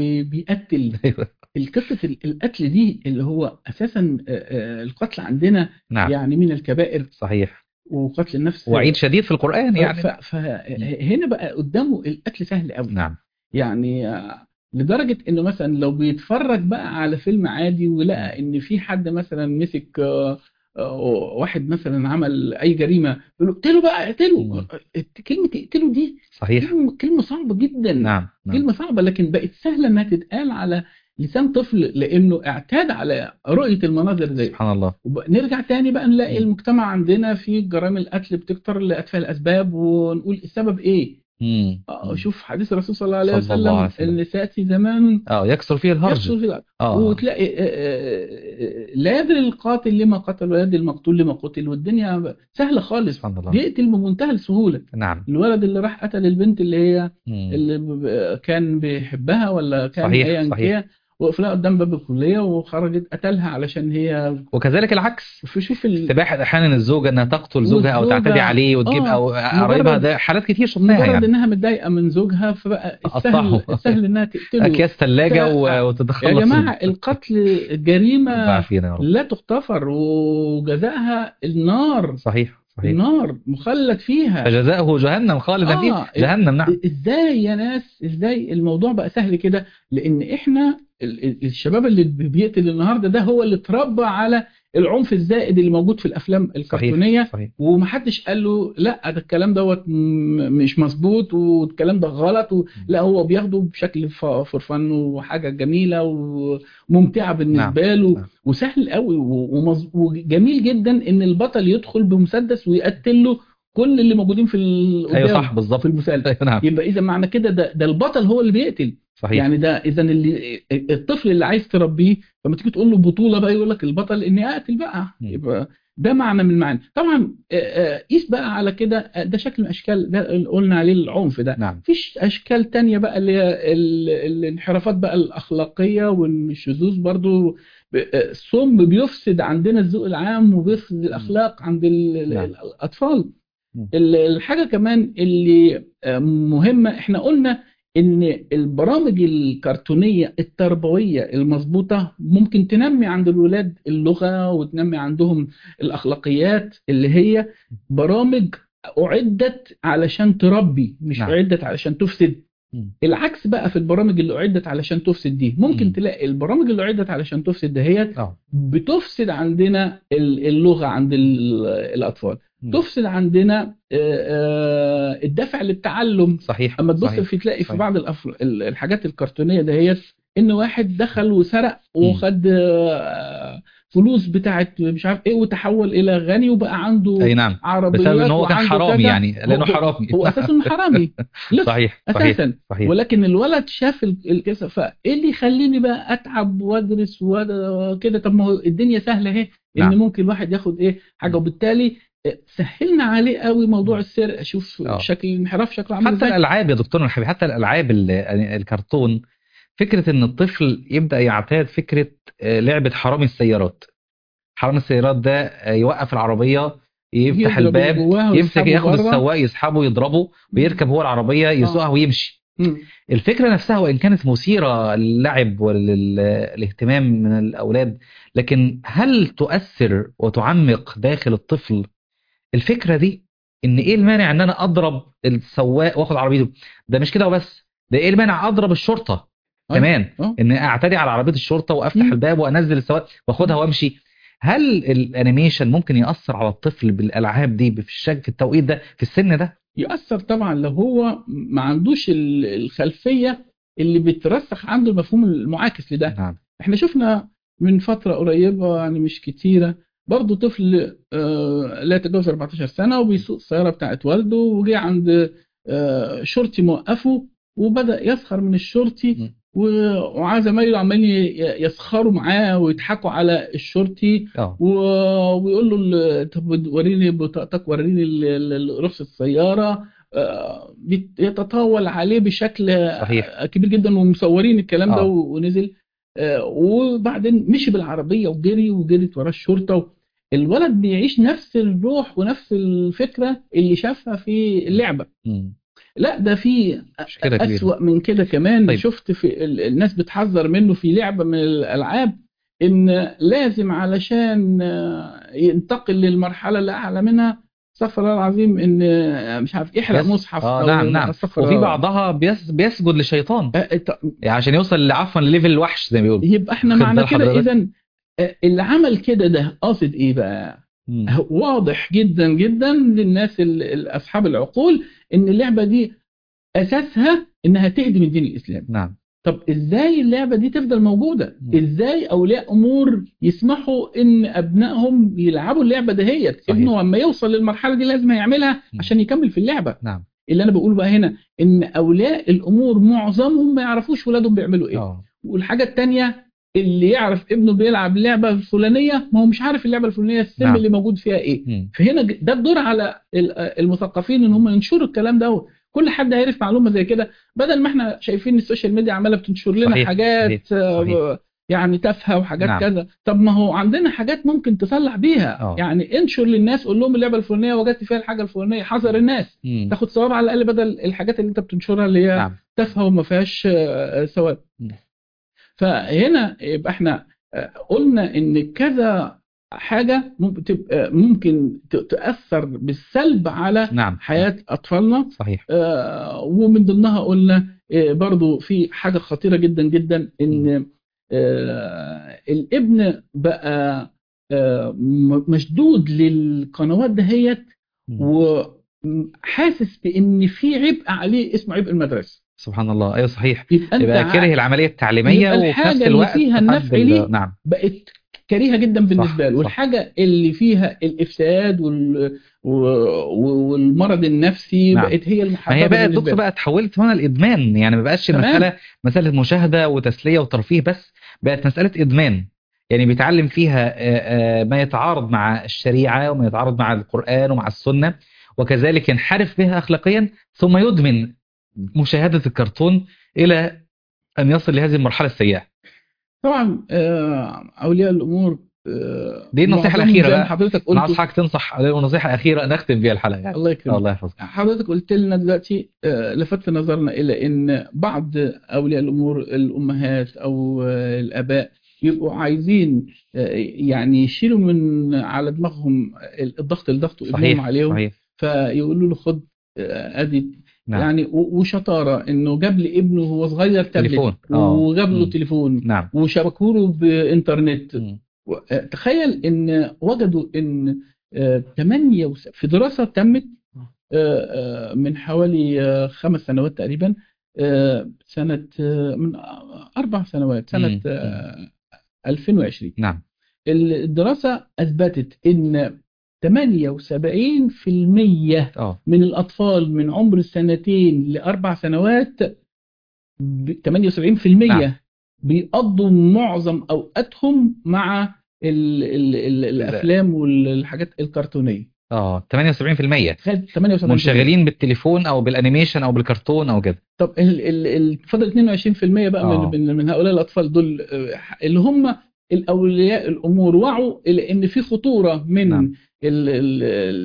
وبيقتل. ايوه القصة القتل دي اللي هو أساسا آه، آه، القتل عندنا نعم يعني من الكبائر، صحيح. وقتل النفس. وعيد شديد في القرآن يعني. مم. فهنا بقى قدامه القتل سهل قوي. نعم يعني آه، لدرجة انه مثلا لو بيتفرج بقى على فيلم عادي ولقى ان في حد مثلا مسك آه، آه، واحد مثلا عمل اي جريمة يقول له اقتله بقى اقتله. مم. كلمة اقتله دي صحيح. كلمة كلمة صعبة جدا. نعم نعم كلمة صعبة لكن بقت سهلة انها تتقال على لسان طفل لانه اعتاد على رؤية المناظر دي. سبحان الله. نرجع تاني بقى نلاقي مم. المجتمع عندنا في جرائم القتل بتكتر لأتفه الأسباب، ونقول السبب إيه؟ مم. آه، مم. شوف حديث الرسول صلى الله عليه صلى الله عليه وسلم وسلم. اللي سيأتي زمان اه يكسر فيه الهرج. يكسر في الأرض. اه وتلاقي آه، آه، آه، لا يدري القاتل لما قتل ولا يدري المقتول لما قتل، والدنيا سهلة خالص، سبحان الله. بيقتل بمنتهى السهولة. نعم الولد اللي راح قتل البنت اللي هي مم. اللي ب- كان بيحبها ولا كان صحيح ايا صحيح. كان، وقف لها قدام باب الكلية وخرجت قتلها علشان هي وكذلك العكس، في شوف ال... استباحة احيانا الزوجة انها تقتل زوجها او والزوجة تعتدي عليه وتجيب اه او قرايبها، مجرد ده حالات كتير شفناها مجرد يعني. انها متضايقه من زوجها فبقى السهل قطعه السهل انها تقتله. اكياس ثلاجة ف- يا وتتخلص جماعه القتل جريمه عافينا يا رب. لا تغتفر وجزاءها النار. صحيح صحيح. صحيح. النار مخلد فيها، فجزاؤه جهنم خالدا آه فيها. جهنم، نعم. ازاي يا ناس، ازاي الموضوع بقى سهل كده؟ لان احنا ال- ال- الشباب اللي بيقتل النهارده ده هو اللي اتربى على العنف الزائد اللي موجود في الافلام صحيح الكرتونيه، صحيح. ومحدش قال له لا ده الكلام دوت م- مش مظبوط والكلام ده غلط و... لا هو بياخده بشكل فور فن وحاجه جميله وممتعه نعم بالنسبه له، نعم. وسهل قوي ومز... وجميل جدا ان البطل يدخل بمسدس ويقتل له كل اللي موجودين في ال- ايوه قدامه صح بالظبط. في المسلسل. ايوه نعم. يبقى اذا معنى كده ده ده البطل هو اللي بيقتل. صحيح. يعني ده اذا اللي الطفل اللي عايز تربيه لما تيجي تقول له بطوله بقى يقول لك البطل اني اقتل بقى. م. يبقى ده معنى من المعاني. طبعا آه، آه، قيس بقى على كده، آه، ده شكل من اشكال ده اللي قلنا عليه العنف ده. نعم. فيش اشكال تانية بقى اللي هي ال- الانحرافات بقى الاخلاقيه والشذوذ برضو. ب- آه، الصم بيفسد عندنا الذوق العام وبيفسد الاخلاق عند ال- ال- نعم. الاطفال. م. ال- الحاجة كمان اللي آه، مهمة، احنا قلنا ان البرامج الكرتونية التربوية المظبوطة ممكن تنمي عند الولاد اللغة وتنمي عندهم الأخلاقيات، اللي هي برامج أعدت علشان تربي مش نعم. أعدت علشان تفسد. م. العكس بقى في البرامج اللي أعدت علشان تفسد دي، ممكن م. تلاقي البرامج اللي أعدت علشان تفسد دهيت اه. بتفسد عندنا ال- اللغة عند ال- الأطفال، م. تفسد عندنا آه، آه، الدافع للتعلم. صحيح اما تبص صحيح. في تلاقي في صحيح. بعض الأف- ال- الحاجات الكرتونيه دهيت ان واحد دخل وسرق وخد آه، فلوس بتاعت مش عارف ايه وتحول الى غني وبقى عنده اي نعم. بسبب عربيات ان هو كان وعنده حرامي، كذا. يعني لانه هو, حرامي. هو اساسا إنه حرامي لص صحيح صحيح اساسا. صحيح. ولكن الولد شاف ال- الكسر، فايه اللي يخليني بقى اتعب وادرس وكده؟ طب ما هو الدنيا سهله اهي، ان نعم. ممكن الواحد ياخد ايه حاجه، وبالتالي سهلنا عليه قوي موضوع م. السرقه. شوف اه. شكل الانحراف شكله عامل حتى ازاي. الالعاب يا دكتور الحبيب، حتى الالعاب ال- الكرتون، فكره ان الطفل يبدا يعتاد فكره آه، لعبه حرامي السيارات. حرامي السيارات ده آه، يوقف العربيه، يفتح يضرب اللي الباب، جواها يمسك ويسحبه ياخد بره. السواق يسحبه يضربه ويركب هو العربيه يسوقها اه. ويمشي. مم. الفكره نفسها وان كانت مثيره للعب وللاهتمام من الاولاد، لكن هل تؤثر وتعمق داخل الطفل الفكرة دي؟ ان ايه المانع ان انا اضرب السواق واخد عربيته؟ ده مش كده وبس، ده ايه المانع اضرب الشرطة أي. كمان، اه. ان اعتدي على عربية الشرطة وافتح مم. الباب وانزل السواق واخدها وامشي؟ هل الانيميشن ممكن يأثر على الطفل بالالعاب دي في الشكل في التوقيت ده في السن ده؟ يأثر طبعا لو هو ما عندوش ال- الخلفيه اللي بترسخ عنده المفهوم المعاكس لده. نعم. احنا شفنا من فتره قريبه يعني مش كتيره برضه طفل آه، لا يتجاوز أربعتاشر سنه وبيسوق السياره بتاعت والده، وجه عند آه، شرطي موقفه وبدأ يسخر من الشرطي، م. و- وعايز زمايله عمالين ي- يسخروا معاه ويضحكوا على الشرطي، اه. و- ويقول له ال- طب وريني بطاقتك، وريني ال- ال- رخصة السيارة. آه، بيتطاول عليه بشكل صحيح. آه، كبير جدا، ومصورين الكلام ده اه. ونزل. آه، وبعدين مشي بالعربية وجري وجريت وراه الشرطة. الولد بيعيش نفس الروح ونفس الفكرة اللي شافها في اللعبة. م. لا ده في مشكلة كبيرة. أسوأ من كده كمان. طيب. شفت في ال- الناس بتحذر منه في لعبة من الألعاب، إن لازم علشان آه، ينتقل للمرحلة اللي أعلى منها، استغفر الله العظيم، إن آه، مش عارف يحرق يس. مصحف اه أو نعم نعم. استغفر وفي الله. بعضها بيس بيسجد للشيطان آه، ط- يعني عشان يوصل عفوا لليفل الوحش زي ما بيقولوا. يبقى احنا خد معنى بال كده حضرتك؟ إذا اللي عمل كده ده قاصد إيه بقى؟ م. واضح جدا جدا للناس ال- ال- أصحاب العقول إن اللعبة دي أساسها إنها تهدم الدين الإسلامي. نعم. طب ازاي اللعبة دي تفضل موجودة؟ م. ازاي اولياء امور يسمحوا ان ابنائهم يلعبوا اللعبة دهيت؟ صحيح. ابنه لما يوصل للمرحلة دي لازم هيعملها م. عشان يكمل في اللعبة. نعم. اللي انا بقوله بقى هنا ان اولياء الامور معظمهم ما يعرفوش ولادهم بيعملوا ايه. اه. والحاجة التانية، اللي يعرف ابنه بيلعب اللعبة الفلانية ما هو مش عارف اللعبة الفلانية السن نعم. اللي موجود فيها ايه. م. فهنا ج- ده الدور على ال- المثقفين ان هم ينشروا الكلام ده. كل حد هيعرف معلومة زي كده، بدل ما احنا شايفين السوشيال ميديا عمالة بتنشر لنا صحيح. حاجات صحيح. صحيح. آه، يعني تافهة وحاجات نعم. كذا. طب ما هو عندنا حاجات ممكن تصلح بيها. اه. يعني انشر للناس، قول لهم اللعبة الفلانية وجدت فيها الحاجة الفلانية، حذر الناس، م. تاخد ثواب على الاقل بدل الحاجات اللي انت بتنشرها اللي هي نعم. تافهة وما فيهاش آه، ثواب. م. فهنا يبقى احنا آه، قلنا ان كذا حاجة ممكن تبقى ممكن ت- تأثر بالسلب على نعم. حياة أطفالنا. صحيح. آه، ومن ضمنها قلنا آه، برضو في حاجة خطيرة جدا جدا، إن آه، الابن بقى آه، م- مشدود للقنوات دهيت، مم. وحاسس بإن في عبء عليه اسمه عبء المدرسة. سبحان الله. ايوه صحيح. يبقى أنت يبقى كره ع- العمليه التعليميه يبقى وفي نفس الحاجة اللي الوقت فيها حد النفع ال... ليه نعم. بقت كريهة جدا بالنسبة صح له، صح. والحاجة اللي فيها الإفساد وال... و- والمرض النفسي نعم. بقت هي ما هي المحببة بقى بالنسبة الدكتور له. بقى اتحولت هنا الادمان، يعني ما بقاش تمام. مساله مساله مشاهده وتسليه وترفيه بس، بقت مساله ادمان. يعني بيتعلم فيها آه، آه، ما يتعارض مع الشريعه وما يتعارض مع القران ومع السنه، وكذلك ينحرف بها اخلاقيا، ثم يدمن مشاهده الكرتون الى ان يصل لهذه المرحله السيئه. طبعا آه، أولياء الأمور آه، دي النصيحه معظمهم الاخيره زي ما بقى. حضرتك انا قلت. عاوز حضرتك تنصح نصيحه اخيره نختم بيها الحلقه يعني. الله آه، يكرمك. الله يحفظك. حضرتك قلت لنا دلوقتي آه، لفت نظرنا إلى أن بعض أولياء الأمور الأمهات أو آه، الآباء يبقوا عايزين آه، يعني يشيلوا من على دماغهم الضغط اللي ضغطوا ابنهم صحيح عليهم، صحيح. فيقولوا له خد آه، ادي نعم. يعني. و- وشطاره انه جاب لابنه وهو صغير تابلت، تليفون. اه. وجاب له مم. تليفون، نعم. وشبكوا له بانترنت. مم. و- آه، تخيل ان وجدوا ان آه، ثمانية وس- في دراسه تمت آه، آه، من حوالي آه، خمس سنوات تقريبا، آه، سنه آه، من آه، اربع سنوات، سنه مم. مم. آه، ألفين وعشرين. نعم. الدراسة أثبتت إن ثمانية وسبعين في المية اه. من الأطفال من عمر سنتين لأربع سنوات، ب- نعم. ثمانية وسبعين في المية بيقضوا معظم أوقاتهم مع ال ال ال ال- الأفلام والحاجات الكرتونية. اه ثمانية وسبعين في المية تخيل ثمانية وسبعين في المية. منشغلين بالتليفون او بالانيميشن او بالكرتون او كده. طب ال ال ال فضل اثنين وعشرين في المية بقى من اه. من من هؤلاء الأطفال دول آه، اللي هم الأولياء الأمور وعوا إلى إن في خطورة من نعم. ال ال ال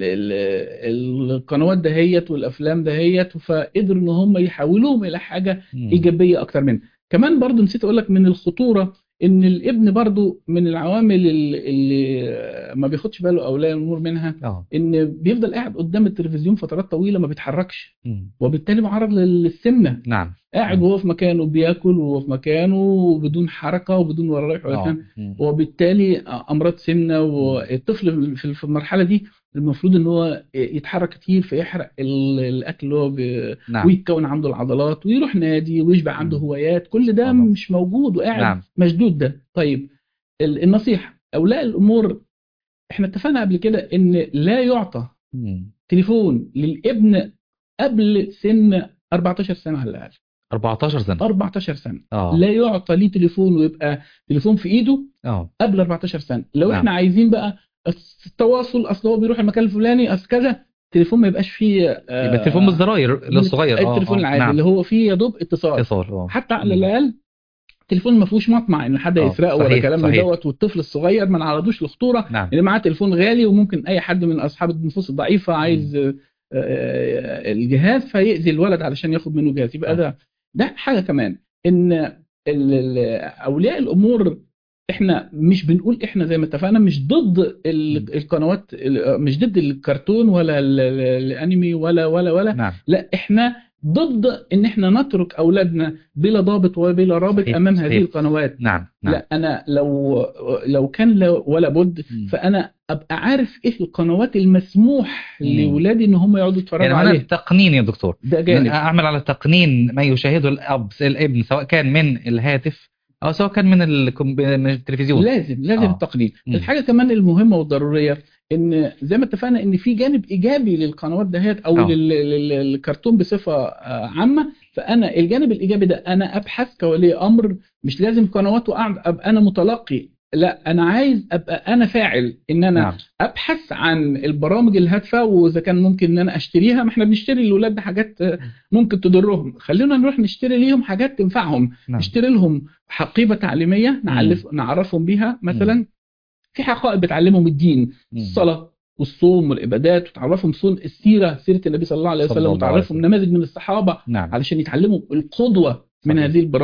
ال القنوات دهيت والأفلام دهيت، فقدروا إن هم يحولوهم إلى حاجة مم. إيجابية أكتر منها. كمان برضو نسيت أقول لك من الخطورة إن الابن برضو من العوامل اللي, اللي ما بياخدش باله أولياء الأمور منها، اه. إن بيفضل قاعد قدام التلفزيون فترات طويلة ما بيتحركش، مم. وبالتالي معرض للسمنة. نعم. قاعد مم. وهو في مكانه بياكل وهو في مكانه بدون حركة وبدون ولا رايح ولا اه. كان، مم. وبالتالي أمراض سمنة. والطفل في في المرحلة دي المفروض ان هو يتحرك كتير فيحرق ال- الاكل اللي هو ب... نعم. ويتكون عنده العضلات ويروح نادي ويشبع عنده مم. هوايات. كل ده الله. مش موجود وقاعد نعم. مشدود ده. طيب ال- النصيحة أولياء الأمور، احنا اتفقنا قبل كده ان لا يعطى مم. تليفون للابن قبل سن أربعتاشر سنة على الأقل. أربعتاشر سنة. أربعتاشر سنة اه. لا يعطى ليه تليفون ويبقى تليفون في ايده اه. قبل أربعتاشر سنة. لو نعم. احنا عايزين بقى التواصل، اصل هو بيروح المكان الفلاني اصل كذا، التليفون ما يبقاش فيه آه، يبقى التليفون بالزراير للصغير. اه. التليفون اه. العادي نعم. اللي هو فيه يا دوب اتصال. اتصال. اه. حتى على مم. الاقل التليفون ما فيهوش مطمع ان حد اه. يسرقه ولا صحيح كلام من صحيح. دوت. والطفل الصغير ما نعرضوش لخطوره نعم. اللي معاه تليفون غالي، وممكن اي حد من اصحاب النفوس الضعيفه مم. عايز آه، آه، الجهاز فيأذي الولد علشان ياخد منه جهاز. يبقى اه. ده ده حاجه كمان ان ال- ال- اولياء الامور، احنا مش بنقول، احنا زي ما اتفقنا مش ضد مم. ال- القنوات، ال- مش ضد الكرتون ولا ال- ال- الانمي ولا ولا ولا نعم. لا، احنا ضد ان احنا نترك اولادنا بلا ضابط وبلا رابط صحيح امام هذه صحيح. القنوات. نعم. نعم. لا، انا لو لو كان لو ولا بد مم. فانا ابقى عارف ايه القنوات المسموح مم. لاولادي ان هم يقعدوا يتفرجوا يعني هنا عليها. التقنين يا دكتور، ده جانب. اعمل على تقنين ما يشاهده الاب الابن، سواء كان من الهاتف او سواء كان من الكم- من التلفزيون. لازم لازم اه. التقنين. مم. الحاجه كمان المهمه والضروريه ان زي ما اتفقنا ان في جانب ايجابي للقنوات دهيت او اه. لل- لل- للكرتون بصفه آه، عامه. فانا الجانب الايجابي ده انا ابحث كولي امر، مش لازم قنوات وقاعد ابقى انا متلقي، لا انا عايز ابقى انا فاعل، ان انا نعم. ابحث عن البرامج الهادفه، واذا كان ممكن ان انا اشتريها. ما احنا بنشتري للاولاد حاجات آه، ممكن تضرهم، خلينا نروح نشتري ليهم حاجات تنفعهم. نعم. نشتري لهم حقيبه تعليميه مم. نعلف نعرفهم بيها مم. مثلا. في حقائب بتعلمهم الدين، مم. الصلاه والصوم والعبادات، وتعرفهم سن السيره، سيره النبي صلى الله عليه صلى وسلم، الله عليه وتعرفهم وسلم. نماذج من الصحابه نعم. علشان يتعلموا القدوه من صحيح. هذه البرامج.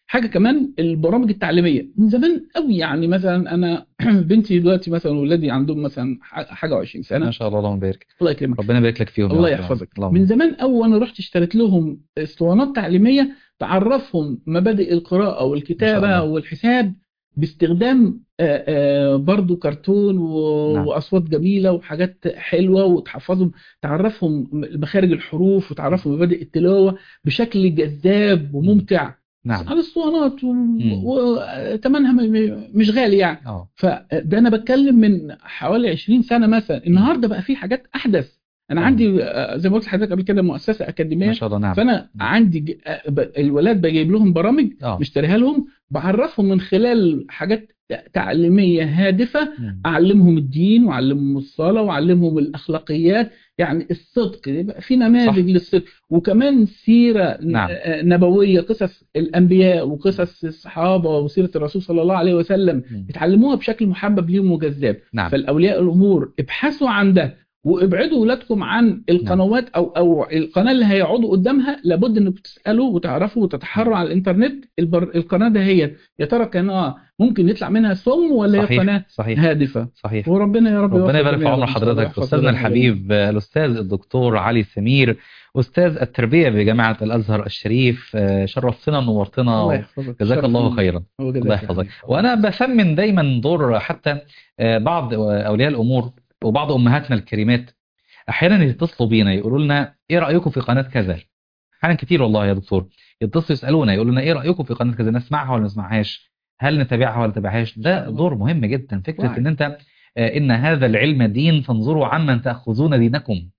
حاجه كمان البرامج التعليميه من زمان قوي. يعني مثلا انا بنتي دلوقتي مثلا ولادي عندهم مثلا ح- حاجه وعشرين سنه. ما شاء الله، اللهم بارك. الله يكرمك. ربنا يبارك لك فيهم يا الله رب. يحفظك. اللهم. من زمان قوي وانا رحت اشتريت لهم اسطوانات تعليميه تعرفهم مبادئ القراءه ما شاء والكتابه الله. والحساب باستخدام آه، آه، برضو كرتون و- نعم. واصوات جميله وحاجات حلوه، وتحفظهم تعرفهم مخارج الحروف وتعرفهم مبادئ التلاوه بشكل جذاب وممتع نعم. على الاسطوانات، مم. وثمنها مش غالي يعني. اه. فده انا بتكلم من حوالي عشرين سنه مثلا. النهارده بقى في حاجات احدث. انا تمام. عندي آه، زي ما قلت لحضرتك قبل كده مؤسسه ما اكاديميه. شاء الله. نعم. فانا مم. عندي ج- آه، ب- الولاد بجيب لهم برامج اه. مشتريها لهم، بعرفهم من خلال حاجات تعليميه هادفه، مم. اعلمهم الدين واعلمهم الصلاه واعلمهم الاخلاقيات، يعني الصدق، يبقى في صح. نماذج للصدق، وكمان سيره ن- نعم. آه، نبويه، قصص الانبياء وقصص الصحابه وسيره الرسول صلى الله عليه وسلم، مم. يتعلموها بشكل محبب ليهم وجذاب. نعم. فالاولياء الامور ابحثوا عن ده، وابعدوا ولادكم عن نعم. القنوات او او القناه اللي هيقعدوا قدامها. لابد انكم تسالوا وتعرفوا وتتحروا على الانترنت البر... القناه ده هي يا ترى قناه ممكن يطلع منها سم، ولا هي صحيح. قناه صحيح. هادفه. صحيح. وربنا يا رب ربنا يوفق يبارك في الجميع يا عمر رب ان شاء الله، حضرتك. يحفظ أستاذنا ذريتنا جميعا. الحبيب آه، الأستاذ الدكتور علي سمير، أستاذ التربية بجامعة الأزهر الشريف. آه، شرفتنا الله ونورتنا، يحفظك، جزاك الشرف الله لي. خيرا. هو الله جزاك يا يحفظك. حبيبي. الله وأنا يحفظك. بثمن دايما دور حتى آه، بعض أولياء الأمور وبعض أمهاتنا الكريمات. أحيانا يتصلوا بينا يقولوا لنا إيه رأيكم في قناة كذا. أحيانا كتير والله يا دكتور يتصلوا يسألونا يقولوا لنا إيه رأيكم في قناة كذا، نسمعها ولا ما نسمعهاش، هل نتابعها ولا نتابعهاش. ده دور مهم جدا. فكرة وعي. إن أنت آه، إن هذا العلم دين فانظروا عمن تأخذون دينكم.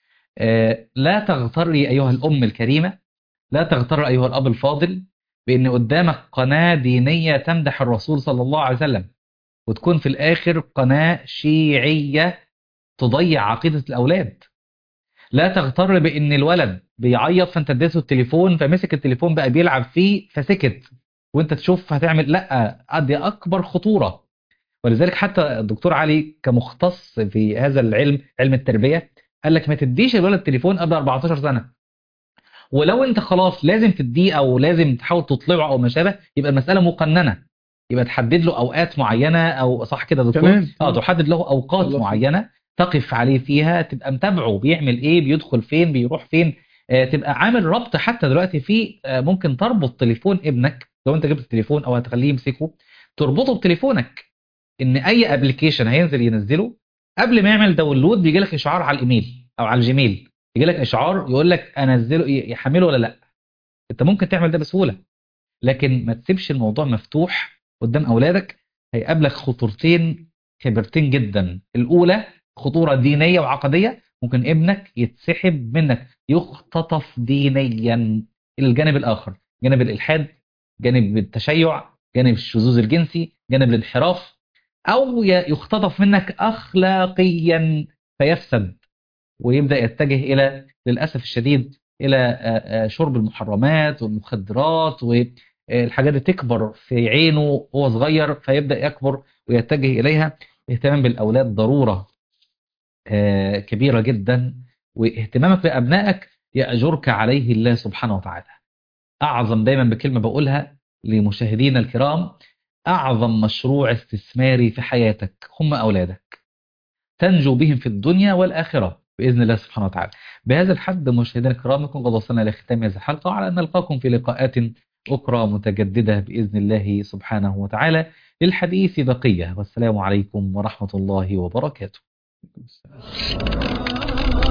آه، لا تغتري أيها الأم الكريمة، لا تغتر أيها الأب الفاضل بأن قدامك قناة دينية تمدح الرسول صلى الله عليه وسلم، وتكون في الآخر قناة شيعية تضيع عقيدة الأولاد. لا تغتر بأن الولد بيعيط فأنت اديته التليفون فمسك التليفون بقى بيلعب فيه فسكت، وانت تشوف هتعمل. لا، دي أكبر خطورة. ولذلك حتى الدكتور علي كمختص في هذا العلم، علم التربية، قال لك ما تديش الولد تليفون قبل أربعتاشر سنة. ولو انت خلاص لازم تديه او لازم تحاول تطلعه او ما شابه، يبقى المسألة مقننة. يبقى تحدد له اوقات معينة، او صح كده يا دكتور؟ تمام اه، تمام. تحدد له اوقات الله يحفظك. معينة تقف عليه فيها، تبقى متابعه بيعمل ايه، بيدخل فين، بيروح فين. آه تبقى عامل ربط. حتى دلوقتي في آه ممكن تربط تليفون ابنك لو انت جبت التليفون او هتخليه يمسكه، تربطه بتليفونك ان اي ابلكيشن هينزل ينزله قبل ما يعمل داونلود بيجي لك اشعار على الايميل او على الجيميل، يجي لك اشعار يقول لك انزله يحمله ولا لا. انت ممكن تعمل ده بسهولة، لكن ما تسيبش الموضوع مفتوح قدام اولادك. هيقابلك خطورتين كبيرتين جدا. الاولى خطورة دينية وعقدية، ممكن ابنك يتسحب منك، يختطف دينيا الى الجانب الاخر، جانب الالحاد، جانب التشيع، جانب الشذوذ الجنسي، جانب الانحراف، او ي- يختطف منك اخلاقيا فيفسد ويبدأ يتجه إلى للأسف الشديد إلى آه، آه، شرب المحرمات والمخدرات، والحاجات دي تكبر في عينه وهو صغير فيبدأ يكبر ويتجه إليها. اهتمام بالأولاد ضرورة آه، كبيرة جدا، واهتمامك بأبنائك يأجرك عليه الله سبحانه وتعالى. أعظم، دايما بكلمة بقولها لمشاهدينا الكرام، أعظم مشروع استثماري في حياتك هم أولادك، تنجو بهم في الدنيا والآخرة بإذن الله سبحانه وتعالى. بهذا الحد مشاهدينا الكرام نكون قد وصلنا إلى ختام هذه الحلقة، وعلى أن نلقاكم في لقاءات أخرى متجددة بإذن الله سبحانه وتعالى للحديث بقية. والسلام عليكم ورحمة الله وبركاته.